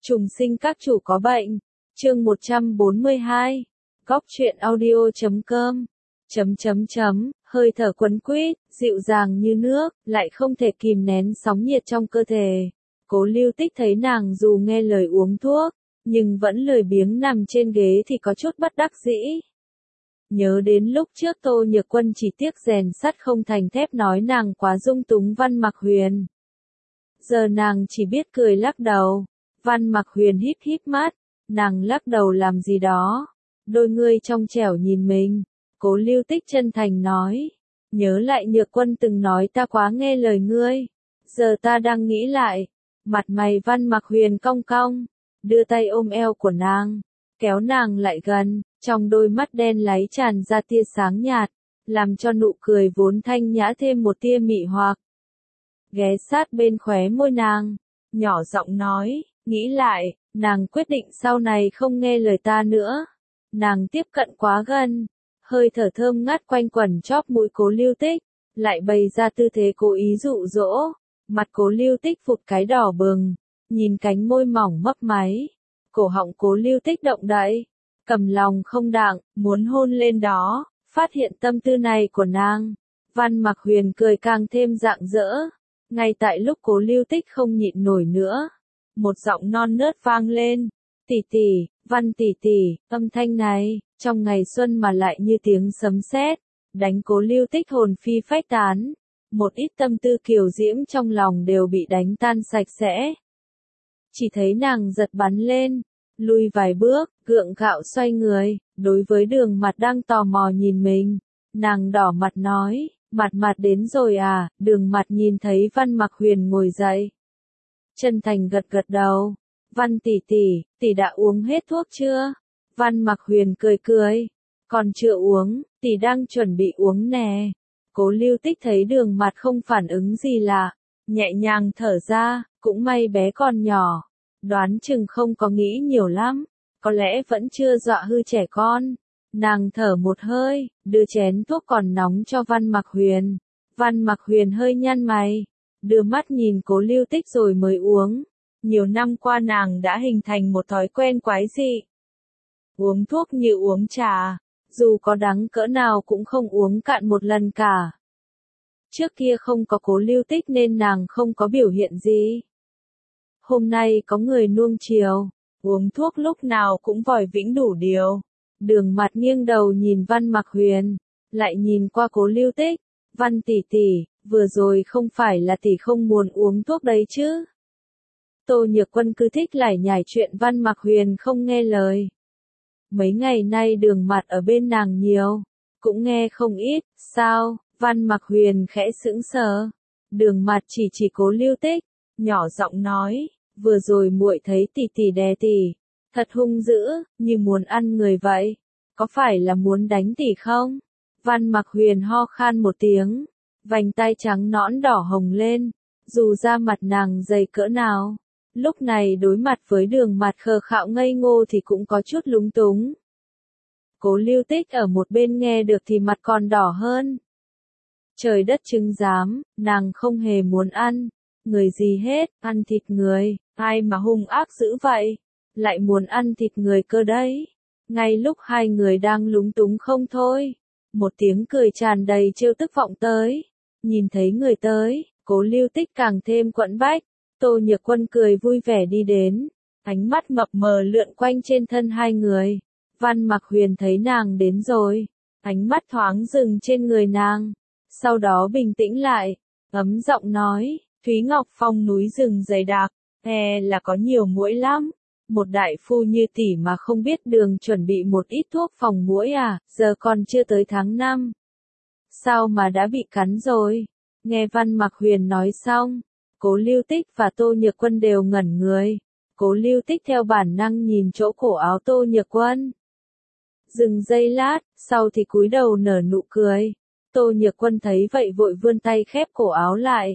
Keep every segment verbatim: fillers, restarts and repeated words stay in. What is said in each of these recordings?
Trùng sinh các chủ có bệnh. Chương một trăm bốn mươi hai. Góc truyện audio chấm com. Chấm chấm chấm, hơi thở quấn quýt, dịu dàng như nước, lại không thể kìm nén sóng nhiệt trong cơ thể. Cố Lưu Tích thấy nàng dù nghe lời uống thuốc, nhưng vẫn lười biếng nằm trên ghế thì có chút bất đắc dĩ. Nhớ đến lúc trước Tô Nhược Quân chỉ tiếc rèn sắt không thành thép nói nàng quá dung túng Văn Mặc Huyền. Giờ nàng chỉ biết cười lắc đầu. Văn Mặc Huyền híp híp mắt, nàng lắc đầu làm gì đó. Đôi ngươi trong trẻo nhìn mình. Cố Lưu Tích chân thành nói. Nhớ lại Nhược Quân từng nói ta quá nghe lời ngươi. Giờ ta đang nghĩ lại. Mặt mày Văn Mặc Huyền cong cong. Đưa tay ôm eo của nàng. Kéo nàng lại gần. Trong đôi mắt đen láy tràn ra tia sáng nhạt. Làm cho nụ cười vốn thanh nhã thêm một tia mị hoặc. Ghé sát bên khóe môi nàng. Nhỏ giọng nói. Nghĩ lại, nàng quyết định sau này không nghe lời ta nữa. Nàng tiếp cận quá gần. Hơi thở thơm ngát quanh quẩn chóp mũi Cố Lưu Tích. Lại bày ra tư thế cố ý dụ dỗ. Mặt Cố Lưu Tích phụt cái đỏ bừng. Nhìn cánh môi mỏng mấp máy. Cổ họng Cố Lưu Tích động đậy. Cầm lòng không đặng, muốn hôn lên đó. Phát hiện tâm tư này của nàng. Văn Mặc Huyền cười càng thêm rạng rỡ. Ngay tại lúc Cố Lưu Tích không nhịn nổi nữa. Một giọng non nớt vang lên. Tỷ tỷ, Văn tỷ tỷ, âm thanh này, trong ngày xuân mà lại như tiếng sấm sét, đánh Cố Lưu Tích hồn phi phách tán. Một ít tâm tư kiều diễm trong lòng đều bị đánh tan sạch sẽ. Chỉ thấy nàng giật bắn lên, lui vài bước, gượng gạo xoay người, đối với Đường Mặt đang tò mò nhìn mình. Nàng đỏ mặt nói, Mặt Mặt đến rồi à? Đường Mặt nhìn thấy Văn Mặc Huyền ngồi dậy. Chân thành gật gật đầu. Văn tỷ tỷ, tỷ đã uống hết thuốc chưa? Văn Mặc Huyền cười cười. Còn chưa uống, tỷ đang chuẩn bị uống nè. Cố Lưu Tích thấy Đường Mặt không phản ứng gì lạ. Nhẹ nhàng thở ra, cũng may bé còn nhỏ. Đoán chừng không có nghĩ nhiều lắm. Có lẽ vẫn chưa dọa hư trẻ con. Nàng thở một hơi, đưa chén thuốc còn nóng cho Văn Mặc Huyền. Văn Mặc Huyền hơi nhăn mày. Đưa mắt nhìn Cố Lưu Tích rồi mới uống. Nhiều năm qua nàng đã hình thành một thói quen quái dị. Uống thuốc như uống trà, dù có đắng cỡ nào cũng không uống cạn một lần cả. Trước kia không có Cố Lưu Tích nên nàng không có biểu hiện gì. Hôm nay có người nuông chiều, uống thuốc lúc nào cũng vòi vĩnh đủ điều. Đường Mặt nghiêng đầu nhìn Văn Mặc Huyền, lại nhìn qua Cố Lưu Tích. Văn tỷ tỷ, vừa rồi không phải là tỷ không muốn uống thuốc đấy chứ? Tô Nhược Quân cứ thích lải nhải chuyện Văn Mặc Huyền không nghe lời. Mấy ngày nay Đường Mặt ở bên nàng nhiều, cũng nghe không ít. Sao? Văn Mặc Huyền khẽ sững sờ. Đường Mặt chỉ chỉ Cố Lưu Tích, nhỏ giọng nói, vừa rồi muội thấy tỷ tỷ đè tỷ, thật hung dữ, như muốn ăn người vậy. Có phải là muốn đánh tỷ không? Văn Mặc Huyền ho khan một tiếng, vành tai trắng nõn đỏ hồng lên. Dù da mặt nàng dày cỡ nào, lúc này đối mặt với Đường Mặt khờ khạo ngây ngô thì cũng có chút lúng túng. Cố Lưu Tích ở một bên nghe được thì mặt còn đỏ hơn. Trời đất chứng giám, nàng không hề muốn ăn người gì hết, ăn thịt người, ai mà hung ác dữ vậy, lại muốn ăn thịt người cơ đấy. Ngay lúc hai người đang lúng túng không thôi, một tiếng cười tràn đầy trêu tức vọng tới. Nhìn thấy người tới, Cố Lưu Tích càng thêm quẫn bách. Tô Nhược Quân cười vui vẻ đi đến, ánh mắt mập mờ lượn quanh trên thân hai người. Văn Mặc Huyền thấy nàng đến rồi, ánh mắt thoáng dừng trên người nàng, sau đó bình tĩnh lại, ấm giọng nói, Thúy Ngọc Phong núi rừng dày đặc, e là có nhiều muỗi lắm. Một đại phu như tỷ mà không biết đường chuẩn bị một ít thuốc phòng muỗi à? Giờ còn chưa tới tháng năm. Sao mà đã bị cắn rồi? Nghe Văn Mặc Huyền nói xong, Cố Lưu Tích và Tô Nhược Quân đều ngẩn người. Cố Lưu Tích theo bản năng nhìn chỗ cổ áo Tô Nhược Quân. Dừng giây lát, sau thì cúi đầu nở nụ cười. Tô Nhược Quân thấy vậy vội vươn tay khép cổ áo lại.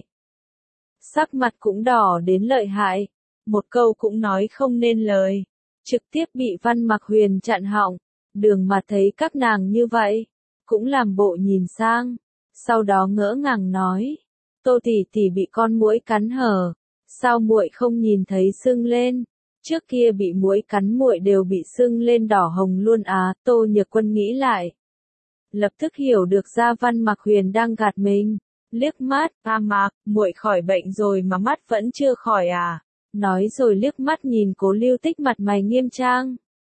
Sắc mặt cũng đỏ đến lợi hại. Một câu cũng nói không nên lời. Trực tiếp bị Văn Mặc Huyền chặn họng. Đường Mặt thấy các nàng như vậy, cũng làm bộ nhìn sang. Sau đó ngỡ ngàng nói. Tô tỷ tỷ bị con muỗi cắn hở. Sao muội không nhìn thấy sưng lên? Trước kia bị muỗi cắn muội đều bị sưng lên đỏ hồng luôn à, Tô Nhược Quân nghĩ lại. Lập tức hiểu được ra Văn Mặc Huyền đang gạt mình. Liếc mắt, a Mạc, muội khỏi bệnh rồi mà mắt vẫn chưa khỏi à? Nói rồi liếc mắt nhìn Cố Lưu Tích mặt mày nghiêm trang.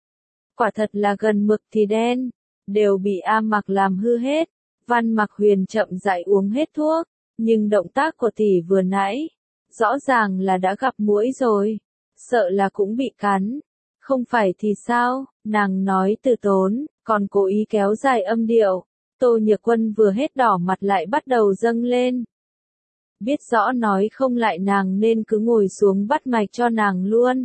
Quả thật là gần mực thì đen, đều bị A Mạc làm hư hết. Văn Mặc Huyền chậm rãi uống hết thuốc, nhưng động tác của tỷ vừa nãy, rõ ràng là đã gặp muỗi rồi, sợ là cũng bị cắn. Không phải thì sao, nàng nói từ tốn, còn cố ý kéo dài âm điệu. Tô Nhược Quân vừa hết đỏ mặt lại bắt đầu dâng lên. Biết rõ nói không lại nàng nên cứ ngồi xuống bắt mạch cho nàng luôn.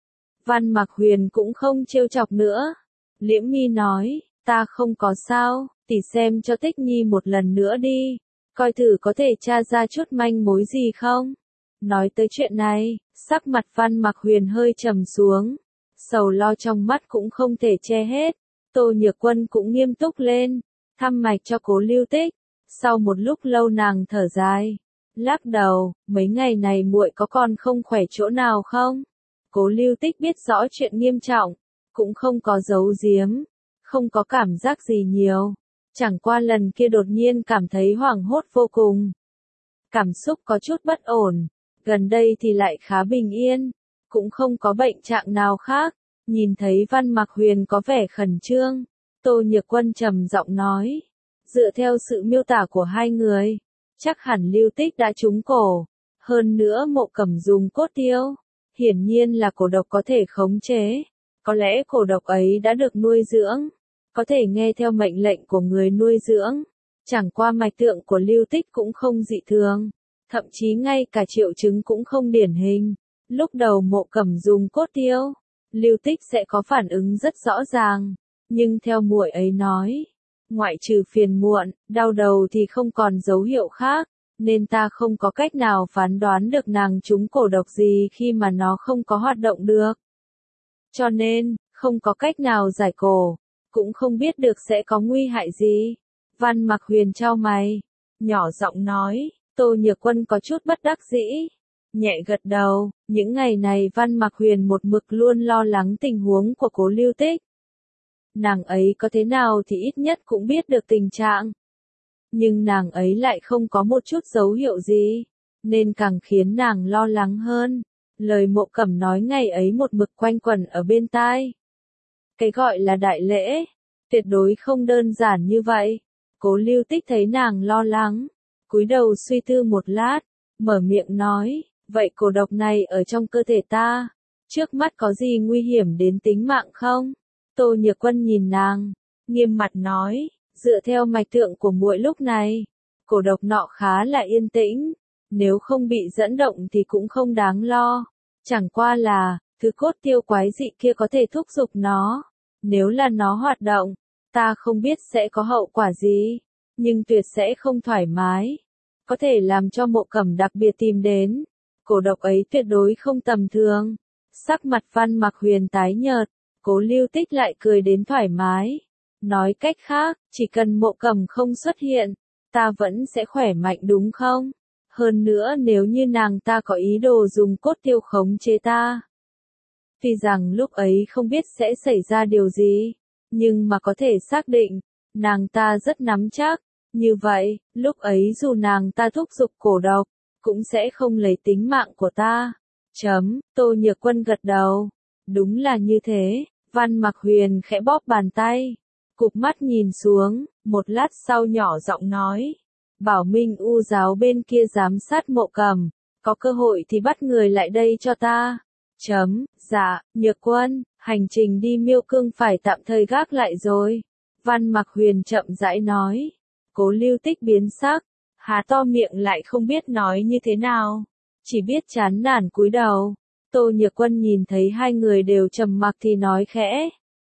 Văn Mặc Huyền cũng không trêu chọc nữa. Liễm Mi nói, ta không có sao, tỷ xem cho Tích Nhi một lần nữa đi, coi thử có thể tra ra chút manh mối gì không. Nói tới chuyện này, sắc mặt Văn Mặc Huyền hơi trầm xuống, sầu lo trong mắt cũng không thể che hết. Tô Nhược Quân cũng nghiêm túc lên, thăm mạch cho Cố Lưu Tích. Sau một lúc lâu nàng thở dài, lắc đầu, mấy ngày này muội có còn không khỏe chỗ nào không? Cố Lưu Tích biết rõ chuyện nghiêm trọng, cũng không có giấu giếm, không có cảm giác gì nhiều, chẳng qua lần kia đột nhiên cảm thấy hoảng hốt vô cùng. Cảm xúc có chút bất ổn, gần đây thì lại khá bình yên, cũng không có bệnh trạng nào khác. Nhìn thấy Văn Mặc Huyền có vẻ khẩn trương, Tô Nhược Quân trầm giọng nói, dựa theo sự miêu tả của hai người, chắc hẳn Lưu Tích đã trúng cổ, hơn nữa Mộ Cẩm dùng cốt tiêu, hiển nhiên là cổ độc có thể khống chế, có lẽ cổ độc ấy đã được nuôi dưỡng, có thể nghe theo mệnh lệnh của người nuôi dưỡng, chẳng qua mạch tượng của Lưu Tích cũng không dị thường, thậm chí ngay cả triệu chứng cũng không điển hình. Lúc đầu Mộ Cẩm dùng cốt tiêu, Lưu Tích sẽ có phản ứng rất rõ ràng, nhưng theo muội ấy nói, ngoại trừ phiền muộn, đau đầu thì không còn dấu hiệu khác, nên ta không có cách nào phán đoán được nàng trúng cổ độc gì khi mà nó không có hoạt động được. Cho nên, không có cách nào giải cổ, cũng không biết được sẽ có nguy hại gì. Văn Mặc Huyền chau mày, nhỏ giọng nói, Tô Nhược Quân có chút bất đắc dĩ, nhẹ gật đầu. Những ngày này Văn Mặc Huyền một mực luôn lo lắng tình huống của Cố Lưu Tích. Nàng ấy có thế nào thì ít nhất cũng biết được tình trạng. Nhưng nàng ấy lại không có một chút dấu hiệu gì, nên càng khiến nàng lo lắng hơn. Lời Mộ Cẩm nói ngày ấy một mực quanh quẩn ở bên tai. Cái gọi là đại lễ, tuyệt đối không đơn giản như vậy. Cố Lưu Tích thấy nàng lo lắng, cúi đầu suy tư một lát, mở miệng nói, vậy cổ độc này ở trong cơ thể ta, trước mắt có gì nguy hiểm đến tính mạng không? Tô Nhược Quân nhìn nàng, nghiêm mặt nói, dựa theo mạch tượng của muội lúc này, cổ độc nọ khá là yên tĩnh, nếu không bị dẫn động thì cũng không đáng lo. Chẳng qua là, thứ cốt tiêu quái dị kia có thể thúc giục nó, nếu là nó hoạt động, ta không biết sẽ có hậu quả gì, nhưng tuyệt sẽ không thoải mái, có thể làm cho Mộ Cẩm đặc biệt tìm đến. Cổ độc ấy tuyệt đối không tầm thường. Sắc mặt Văn Mặc Huyền tái nhợt, Cố Lưu Tích lại cười đến thoải mái. Nói cách khác, chỉ cần Mộ Cẩm không xuất hiện, ta vẫn sẽ khỏe mạnh đúng không? Hơn nữa nếu như nàng ta có ý đồ dùng cốt tiêu khống chế ta. Tuy rằng lúc ấy không biết sẽ xảy ra điều gì, nhưng mà có thể xác định, nàng ta rất nắm chắc. Như vậy, lúc ấy dù nàng ta thúc giục cổ độc, cũng sẽ không lấy tính mạng của ta. Chấm, Tô Nhược Quân gật đầu. Đúng là như thế. Văn Mặc Huyền khẽ bóp bàn tay, cụp mắt nhìn xuống, một lát sau nhỏ giọng nói, bảo Minh U giáo bên kia giám sát Mộ Cẩm, có cơ hội thì bắt người lại đây cho ta. Chấm, dạ, Nhược Quân, hành trình đi Miêu Cương phải tạm thời gác lại rồi. Văn Mặc Huyền chậm rãi nói. Cố Lưu Tích biến sắc, há to miệng lại không biết nói như thế nào, chỉ biết chán nản cúi đầu. Tô Nhược Quân nhìn thấy hai người đều trầm mặc thì nói khẽ.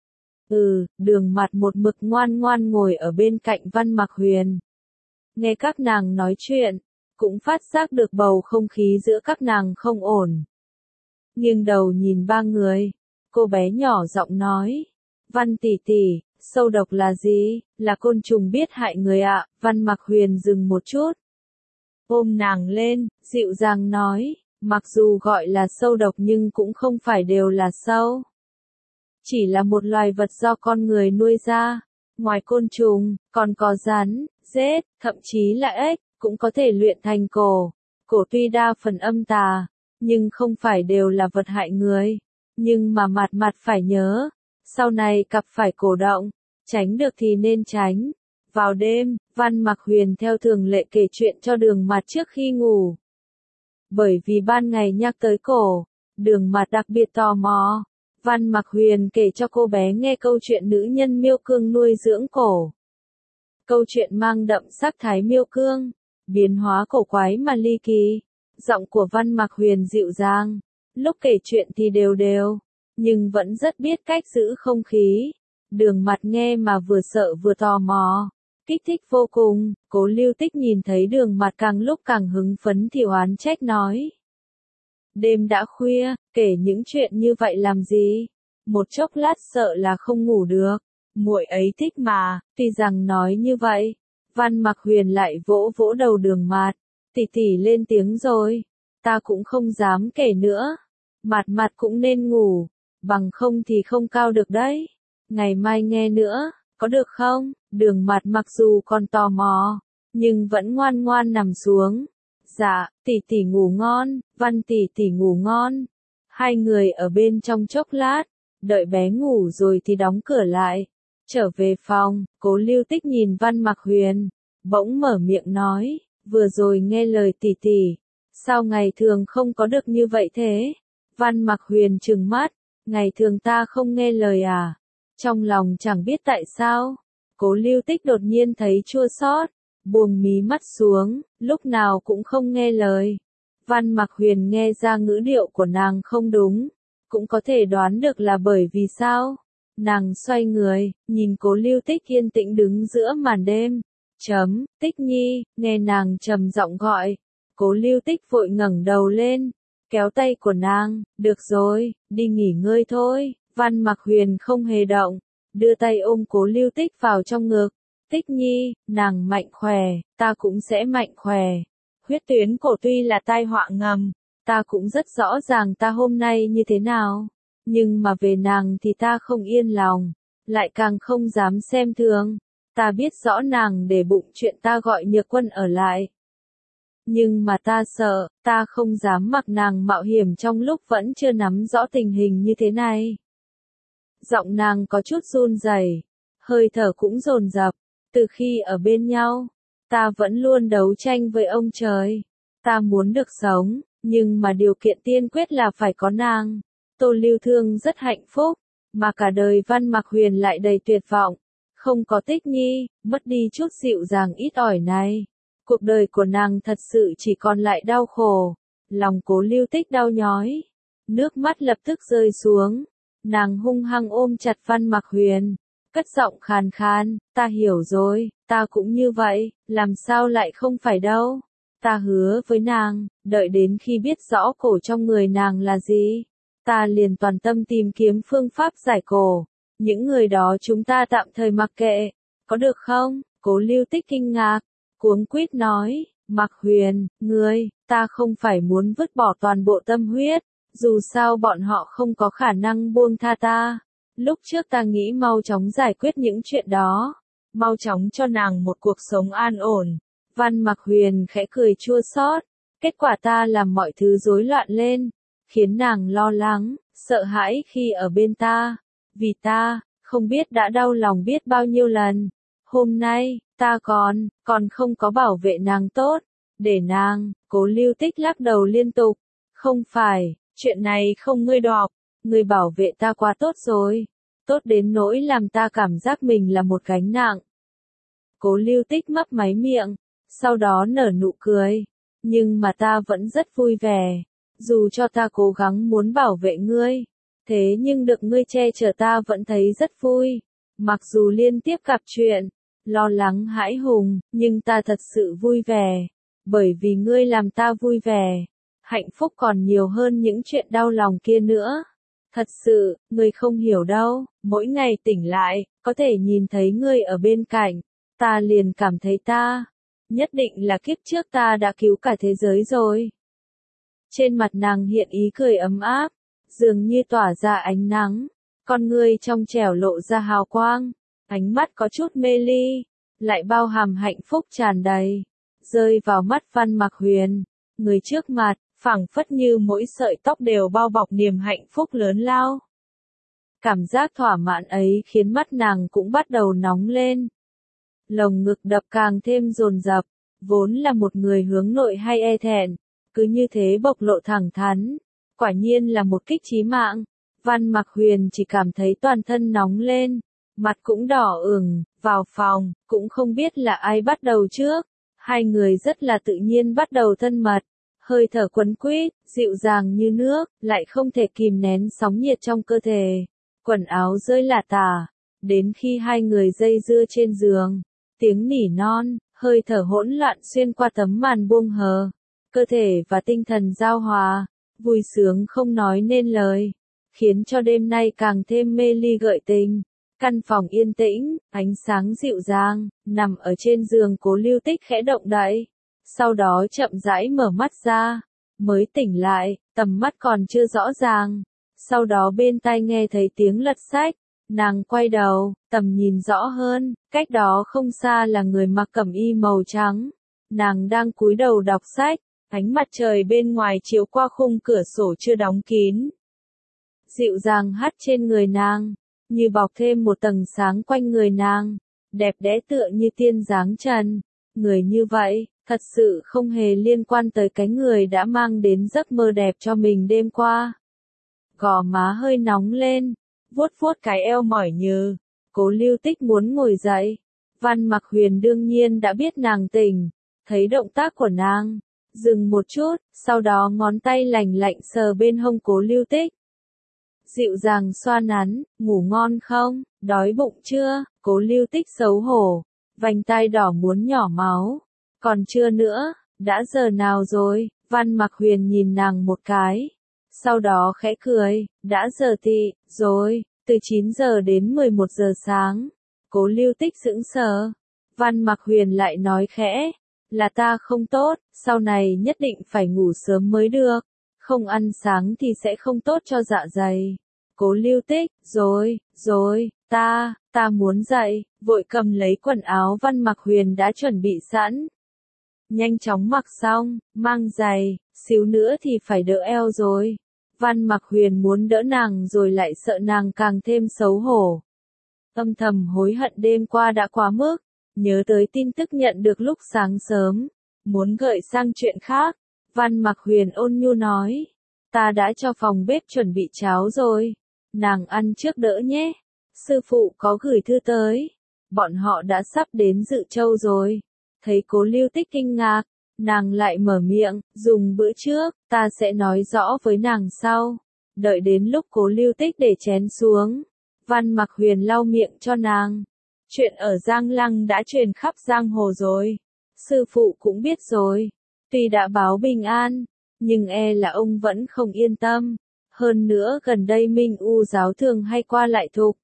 Ừ, Đường Mặt một mực ngoan ngoan ngồi ở bên cạnh Văn Mặc Huyền. Nghe các nàng nói chuyện, cũng phát giác được bầu không khí giữa các nàng không ổn. Nghiêng đầu nhìn ba người, cô bé nhỏ giọng nói, Văn tỷ tỷ, sâu độc là gì? Là côn trùng biết hại người ạ. Văn Mặc Huyền dừng một chút, ôm nàng lên, dịu dàng nói, Mặc dù gọi là sâu độc nhưng cũng không phải đều là sâu. Chỉ là một loài vật do con người nuôi ra. Ngoài côn trùng, còn có rắn, rết, thậm chí là ếch, cũng có thể luyện thành cổ. Cổ tuy đa phần âm tà, nhưng không phải đều là vật hại người. Nhưng mà mặt mặt phải nhớ, sau này cặp phải cổ động, tránh được thì nên tránh. Vào đêm, Văn Mặc Huyền theo thường lệ kể chuyện cho Đường Mạt trước khi ngủ. Bởi vì ban ngày nhắc tới cổ, Đường Mạt đặc biệt tò mò. Văn Mặc Huyền kể cho cô bé nghe câu chuyện nữ nhân miêu cương nuôi dưỡng cổ. Câu chuyện mang đậm sắc thái miêu cương, biến hóa cổ quái mà ly kỳ. Giọng của Văn Mặc Huyền dịu dàng, lúc kể chuyện thì đều đều, nhưng vẫn rất biết cách giữ không khí. Đường Mạt nghe mà vừa sợ vừa tò mò, kích thích vô cùng. Cố Lưu Tích nhìn thấy Đường Mạt càng lúc càng hứng phấn thì oán trách nói. Đêm đã khuya, kể những chuyện như vậy làm gì? Một chốc lát sợ là không ngủ được. Muội ấy thích mà. Tuy rằng nói như vậy, Văn Mặc Huyền lại vỗ vỗ đầu Đường Mạt. Tỷ tỷ lên tiếng rồi, ta cũng không dám kể nữa. Mạt Mạt cũng nên ngủ, bằng không thì không cao được đấy. Ngày mai nghe nữa, có được không? Đường Mạt mặc dù còn tò mò, nhưng vẫn ngoan ngoan nằm xuống. Dạ, tỷ tỷ ngủ ngon, Văn tỷ tỷ ngủ ngon. Hai người ở bên trong chốc lát, đợi bé ngủ rồi thì đóng cửa lại. Trở về phòng, Cố Lưu Tích nhìn Văn Mặc Huyền, bỗng mở miệng nói, vừa rồi nghe lời tỷ tỷ, sao ngày thường không có được như vậy thế? Văn Mặc Huyền trừng mắt, ngày thường ta không nghe lời à? Trong lòng chẳng biết tại sao, Cố Lưu Tích đột nhiên thấy chua xót, buông mí mắt xuống, lúc nào cũng không nghe lời. Văn Mặc Huyền nghe ra ngữ điệu của nàng không đúng, cũng có thể đoán được là bởi vì sao. Nàng xoay người, nhìn Cố Lưu Tích yên tĩnh đứng giữa màn đêm. Chấm, Tích Nhi, nghe nàng trầm giọng gọi. Cố Lưu Tích vội ngẩng đầu lên, kéo tay của nàng, được rồi, đi nghỉ ngơi thôi. Văn Mặc Huyền không hề động, đưa tay ôm Cố Lưu Tích vào trong ngực. Tích Nhi, nàng mạnh khỏe, ta cũng sẽ mạnh khỏe. Huyết tuyến cổ tuy là tai họa ngầm, ta cũng rất rõ ràng ta hôm nay như thế nào. Nhưng mà về nàng thì ta không yên lòng, lại càng không dám xem thường. Ta biết rõ nàng để bụng chuyện ta gọi Nhược Quân ở lại. Nhưng mà ta sợ, ta không dám mặc nàng mạo hiểm trong lúc vẫn chưa nắm rõ tình hình như thế này. Giọng nàng có chút run rẩy, hơi thở cũng dồn dập. Từ khi ở bên nhau, ta vẫn luôn đấu tranh với ông trời. Ta muốn được sống, nhưng mà điều kiện tiên quyết là phải có nàng. Tô Lưu Thương rất hạnh phúc, mà cả đời Văn Mặc Huyền lại đầy tuyệt vọng. Không có Tích Nhi, mất đi chút dịu dàng ít ỏi này. Cuộc đời của nàng thật sự chỉ còn lại đau khổ. Lòng Cố Lưu Tích đau nhói. Nước mắt lập tức rơi xuống. Nàng hung hăng ôm chặt Văn Mặc Huyền. Cất giọng khàn khàn, ta hiểu rồi, ta cũng như vậy, làm sao lại không phải đâu. Ta hứa với nàng, đợi đến khi biết rõ cổ trong người nàng là gì, ta liền toàn tâm tìm kiếm phương pháp giải cổ. Những người đó chúng ta tạm thời mặc kệ, có được không? Cố Lưu Tích kinh ngạc, cuống quýt nói, Mặc Huyền, ngươi, ta không phải muốn vứt bỏ toàn bộ tâm huyết, dù sao bọn họ không có khả năng buông tha ta. Lúc trước ta nghĩ mau chóng giải quyết những chuyện đó, mau chóng cho nàng một cuộc sống an ổn. Văn Mặc Huyền khẽ cười chua xót, kết quả ta làm mọi thứ rối loạn lên, khiến nàng lo lắng, sợ hãi khi ở bên ta. Vì ta, không biết đã đau lòng biết bao nhiêu lần. Hôm nay, ta còn, còn không có bảo vệ nàng tốt, để nàng. Cố Lưu Tích lắc đầu liên tục, không phải, chuyện này không ngươi đọc. Ngươi bảo vệ ta quá tốt rồi, tốt đến nỗi làm ta cảm giác mình là một gánh nặng. Cố Lưu Tích mấp máy miệng, sau đó nở nụ cười. Nhưng mà ta vẫn rất vui vẻ, dù cho ta cố gắng muốn bảo vệ ngươi, thế nhưng được ngươi che chở ta vẫn thấy rất vui. Mặc dù liên tiếp gặp chuyện, lo lắng hãi hùng, nhưng ta thật sự vui vẻ, bởi vì ngươi làm ta vui vẻ. Hạnh phúc còn nhiều hơn những chuyện đau lòng kia nữa. Thật sự, ngươi không hiểu đâu, mỗi ngày tỉnh lại, có thể nhìn thấy ngươi ở bên cạnh, ta liền cảm thấy ta, nhất định là kiếp trước ta đã cứu cả thế giới rồi. Trên mặt nàng hiện ý cười ấm áp, dường như tỏa ra ánh nắng, con ngươi trong trẻo lộ ra hào quang, ánh mắt có chút mê ly, lại bao hàm hạnh phúc tràn đầy, rơi vào mắt Văn Mặc Huyền, người trước mặt, phảng phất như mỗi sợi tóc đều bao bọc niềm hạnh phúc lớn lao. Cảm giác thỏa mãn ấy khiến mắt nàng cũng bắt đầu nóng lên. Lồng ngực đập càng thêm dồn dập, vốn là một người hướng nội hay e thẹn, cứ như thế bộc lộ thẳng thắn, quả nhiên là một kích chí mạng. Văn Mặc Huyền chỉ cảm thấy toàn thân nóng lên, mặt cũng đỏ ửng, vào phòng, cũng không biết là ai bắt đầu trước, hai người rất là tự nhiên bắt đầu thân mật, hơi thở quấn quýt, dịu dàng như nước, lại không thể kìm nén sóng nhiệt trong cơ thể, quần áo rơi lả tả, đến khi hai người dây dưa trên giường, tiếng nỉ non, hơi thở hỗn loạn xuyên qua tấm màn buông hờ, cơ thể và tinh thần giao hòa, vui sướng không nói nên lời, khiến cho đêm nay càng thêm mê ly gợi tình. Căn phòng yên tĩnh, ánh sáng dịu dàng, nằm ở trên giường Cố Lưu Tích khẽ động đậy, sau đó chậm rãi mở mắt ra, mới tỉnh lại, tầm mắt còn chưa rõ ràng, sau đó bên tai nghe thấy tiếng lật sách, nàng quay đầu, tầm nhìn rõ hơn, cách đó không xa là người mặc cẩm y màu trắng, nàng đang cúi đầu đọc sách, ánh mặt trời bên ngoài chiếu qua khung cửa sổ chưa đóng kín, dịu dàng hắt trên người nàng, như bọc thêm một tầng sáng quanh người nàng, đẹp đẽ tựa như tiên dáng trần, người như vậy, thật sự không hề liên quan tới cái người đã mang đến giấc mơ đẹp cho mình đêm qua. Gò má hơi nóng lên, vuốt vuốt cái eo mỏi nhừ, Cố Lưu Tích muốn ngồi dậy, Văn Mặc Huyền đương nhiên đã biết nàng tỉnh, thấy động tác của nàng, dừng một chút, sau đó ngón tay lành lạnh sờ bên hông Cố Lưu Tích. Dịu dàng xoa nắn, ngủ ngon không, đói bụng chưa, Cố Lưu Tích xấu hổ, vành tai đỏ muốn nhỏ máu, còn chưa nữa, đã giờ nào rồi, Văn Mặc Huyền nhìn nàng một cái, sau đó khẽ cười, đã giờ tị, rồi, từ chín giờ đến mười một giờ sáng, Cố Lưu Tích sững sờ, Văn Mặc Huyền lại nói khẽ, là ta không tốt, sau này nhất định phải ngủ sớm mới được. Không ăn sáng thì sẽ không tốt cho dạ dày. Cố Lưu Tích, rồi, rồi, ta, ta muốn dậy, vội cầm lấy quần áo Văn Mặc Huyền đã chuẩn bị sẵn. Nhanh chóng mặc xong, mang giày, xíu nữa thì phải đỡ eo rồi. Văn Mặc Huyền muốn đỡ nàng rồi lại sợ nàng càng thêm xấu hổ. Âm thầm hối hận đêm qua đã quá mức, nhớ tới tin tức nhận được lúc sáng sớm, muốn gợi sang chuyện khác. Văn Mặc Huyền ôn nhu nói, ta đã cho phòng bếp chuẩn bị cháo rồi, nàng ăn trước đỡ nhé, sư phụ có gửi thư tới, bọn họ đã sắp đến Dự Châu rồi. Thấy Cố Lưu Tích kinh ngạc, nàng lại mở miệng, dùng bữa trước, ta sẽ nói rõ với nàng sau. Đợi đến lúc Cố Lưu Tích để chén xuống, Văn Mặc Huyền lau miệng cho nàng. Chuyện ở Giang Lăng đã truyền khắp giang hồ rồi, sư phụ cũng biết rồi. Tuy đã báo bình an, nhưng e là ông vẫn không yên tâm. Hơn nữa gần đây Minh U giáo thường hay qua lại thục.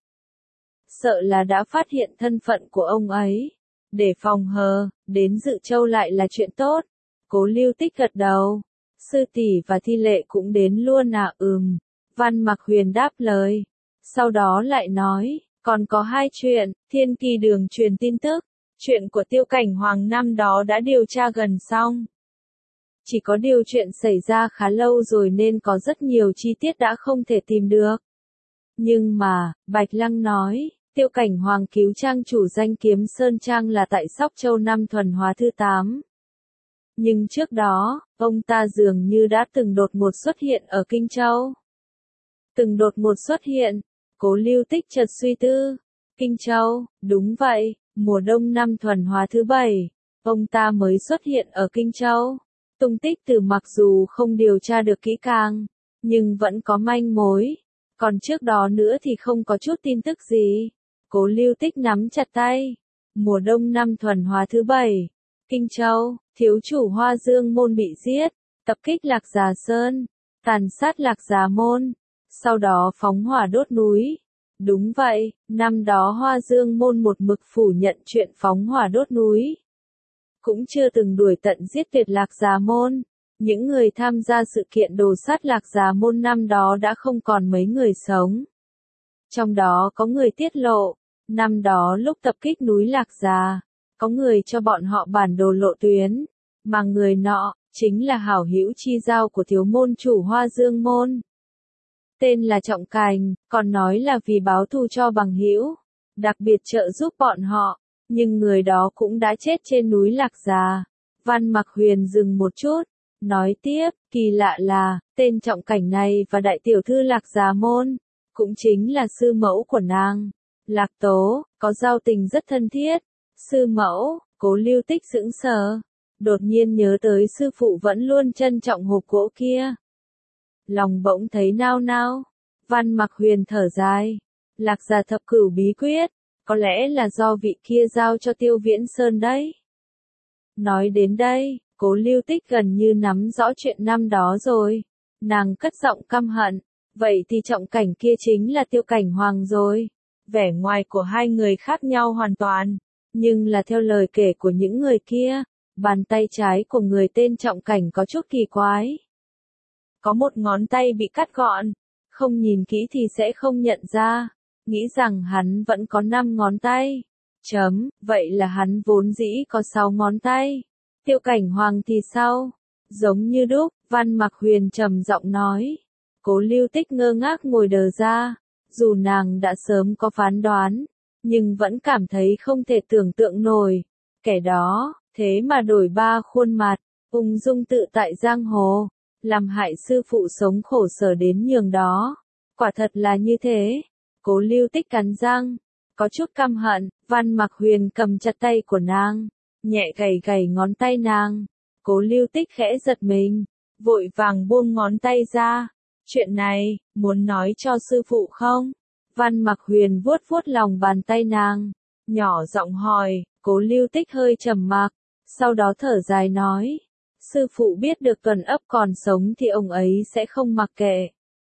Sợ là đã phát hiện thân phận của ông ấy. Để phòng hờ, đến Dự Châu lại là chuyện tốt. Cố Lưu Tích gật đầu. Sư tỷ và Thi Lệ cũng đến luôn à, ừm. Văn Mặc Huyền đáp lời. Sau đó lại nói, còn có hai chuyện, Thiên Kỳ Đường truyền tin tức. Chuyện của Tiêu Cảnh Hoàng năm đó đã điều tra gần xong. Chỉ có điều chuyện xảy ra khá lâu rồi nên có rất nhiều chi tiết đã không thể tìm được. Nhưng mà, Bạch Lăng nói, Tiêu Cảnh Hoàng cứu trang chủ danh Kiếm Sơn Trang là tại Sóc Châu năm Thuần Hóa thứ tám. Nhưng trước đó, ông ta dường như đã từng đột ngột xuất hiện ở Kinh Châu. Từng đột ngột xuất hiện, Cố Lưu Tích chợt suy tư. Kinh Châu, đúng vậy, mùa đông năm Thuần Hóa thứ bảy, ông ta mới xuất hiện ở Kinh Châu. Tung tích từ mặc dù không điều tra được kỹ càng, nhưng vẫn có manh mối. Còn trước đó nữa thì không có chút tin tức gì. Cố Lưu Tích nắm chặt tay. Mùa đông năm Thuần Hóa thứ bảy, Kinh Châu, thiếu chủ Hoa Dương Môn bị giết, tập kích Lạc Già Sơn, tàn sát Lạc Già Môn, sau đó phóng hỏa đốt núi. Đúng vậy, năm đó Hoa Dương Môn một mực phủ nhận chuyện phóng hỏa đốt núi. Cũng chưa từng đuổi tận giết tuyệt Lạc Già Môn. những người tham gia sự kiện đồ sắt Lạc Già Môn năm đó đã không còn mấy người sống. Trong đó có người tiết lộ, năm đó lúc tập kích núi Lạc Già, có người cho bọn họ bản đồ lộ tuyến, mà người nọ, chính là hảo hữu chi giao của thiếu môn chủ Hoa Dương Môn. Tên là Trọng Cành, còn nói là vì báo thù cho bằng hữu, đặc biệt trợ giúp bọn họ, nhưng người đó cũng đã chết trên núi Lạc Già. Văn Mặc Huyền dừng một chút, nói tiếp, kỳ lạ là, tên Trọng Cảnh này và đại tiểu thư Lạc Già Môn, cũng chính là sư mẫu của nàng, Lạc Tố, có giao tình rất thân thiết. Sư mẫu, Cố Lưu Tích sững sờ, đột nhiên nhớ tới sư phụ vẫn luôn trân trọng hộp gỗ kia. Lòng bỗng thấy nao nao, Văn Mặc Huyền thở dài, Lạc Già thập cửu bí quyết, có lẽ là do vị kia giao cho Tiêu Viễn Sơn đấy. Nói đến đây, Cố Lưu Tích gần như nắm rõ chuyện năm đó rồi, nàng cất giọng căm hận, vậy thì Trọng Cảnh kia chính là Tiêu Cảnh Hoàng rồi. Vẻ ngoài của hai người khác nhau hoàn toàn, nhưng là theo lời kể của những người kia, bàn tay trái của người tên Trọng Cảnh có chút kỳ quái. Có một ngón tay bị cắt gọn, không nhìn kỹ thì sẽ không nhận ra, nghĩ rằng hắn vẫn có năm ngón tay. Chấm, vậy là hắn vốn dĩ có sáu ngón tay. Tiêu Cảnh Hoàng thì sao? Giống như đúc, Văn Mặc Huyền trầm giọng nói. Cố Lưu Tích ngơ ngác ngồi đờ ra, dù nàng đã sớm có phán đoán, nhưng vẫn cảm thấy không thể tưởng tượng nổi. Kẻ đó, thế mà đổi ba khuôn mặt, ung dung tự tại giang hồ, làm hại sư phụ sống khổ sở đến nhường đó. Quả thật là như thế. Cố Lưu Tích cắn răng, có chút căm hận. Văn Mặc Huyền cầm chặt tay của nàng, nhẹ gảy gảy ngón tay nàng. Cố Lưu Tích khẽ giật mình, vội vàng buông ngón tay ra. Chuyện này, muốn nói cho sư phụ không? Văn Mặc Huyền vuốt vuốt lòng bàn tay nàng, nhỏ giọng hỏi. Cố Lưu Tích hơi trầm mặc, sau đó thở dài nói, sư phụ biết được Tuần Ấp còn sống thì ông ấy sẽ không mặc kệ.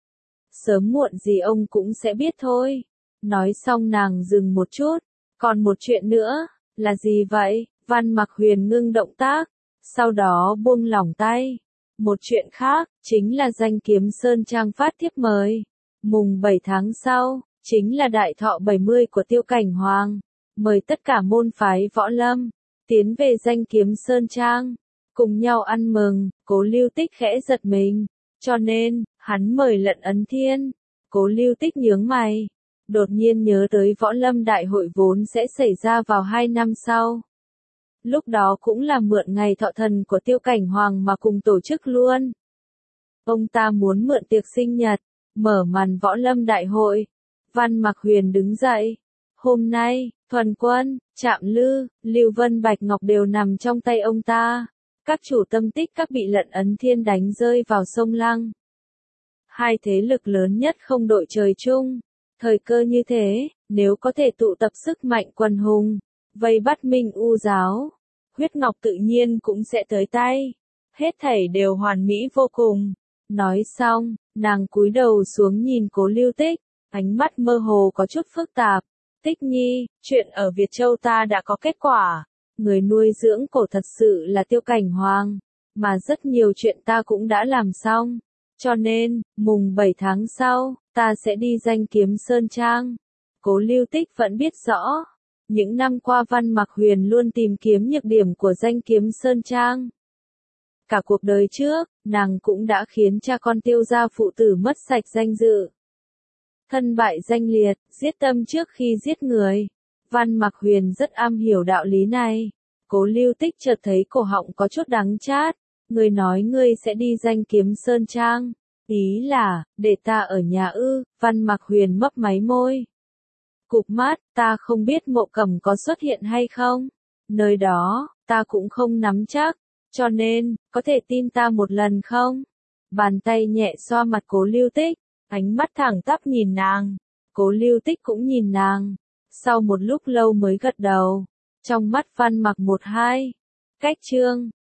Sớm muộn gì ông cũng sẽ biết thôi. Nói xong nàng dừng một chút, còn một chuyện nữa, là gì vậy? Văn Mặc Huyền ngưng động tác, sau đó buông lỏng tay. Một chuyện khác, chính là Danh Kiếm Sơn Trang phát thiếp mời. Mùng bảy tháng sau, chính là đại thọ bảy mươi của Tiêu Cảnh Hoàng. Mời tất cả môn phái võ lâm, tiến về Danh Kiếm Sơn Trang, cùng nhau ăn mừng. Cố Lưu Tích khẽ giật mình, cho nên, hắn mời Lận Ấn Thiên. Cố Lưu Tích nhướng mày, đột nhiên nhớ tới võ lâm đại hội vốn sẽ xảy ra vào hai năm sau. Lúc đó cũng là mượn ngày thọ thần của Tiêu Cảnh Hoàng mà cùng tổ chức luôn. Ông ta muốn mượn tiệc sinh nhật, mở màn võ lâm đại hội. Văn Mặc Huyền đứng dậy. Hôm nay, Thuần Quân, Trạm Lư, Lưu Vân Bạch Ngọc đều nằm trong tay ông ta. Các chủ tâm tích các bị Lận Ấn Thiên đánh rơi vào sông Lăng. Hai thế lực lớn nhất không đội trời chung. Thời cơ như thế, nếu có thể tụ tập sức mạnh quần hùng, vây bắt Minh U giáo, huyết ngọc tự nhiên cũng sẽ tới tay. Hết thảy đều hoàn mỹ vô cùng. Nói xong, nàng cúi đầu xuống nhìn Cố Lưu Tích, ánh mắt mơ hồ có chút phức tạp. Tích nhi, chuyện ở Việt Châu ta đã có kết quả. Người nuôi dưỡng cổ thật sự là Tiêu Cảnh Hoàng, mà rất nhiều chuyện ta cũng đã làm xong. Cho nên, mùng bảy tháng sau, ta sẽ đi Danh Kiếm Sơn Trang. Cố Lưu Tích vẫn biết rõ. Những năm qua Văn Mặc Huyền luôn tìm kiếm nhược điểm của Danh Kiếm Sơn Trang. Cả cuộc đời trước, nàng cũng đã khiến cha con Tiêu gia phụ tử mất sạch danh dự. Thân bại danh liệt, giết tâm trước khi giết người. Văn Mặc Huyền rất am hiểu đạo lý này. Cố Lưu Tích chợt thấy cổ họng có chút đắng chát. Ngươi nói ngươi sẽ đi Danh Kiếm Sơn Trang. Ý là, để ta ở nhà ư? Văn Mặc Huyền mấp máy môi. Cụp mắt, ta không biết Mộ Cầm có xuất hiện hay không. Nơi đó, ta cũng không nắm chắc. Cho nên, có thể tin ta một lần không? Bàn tay nhẹ xoa mặt Cố Lưu Tích, ánh mắt thẳng tắp nhìn nàng. Cố Lưu Tích cũng nhìn nàng. Sau một lúc lâu mới gật đầu. Trong mắt Văn Mặc một hai. Cách chương.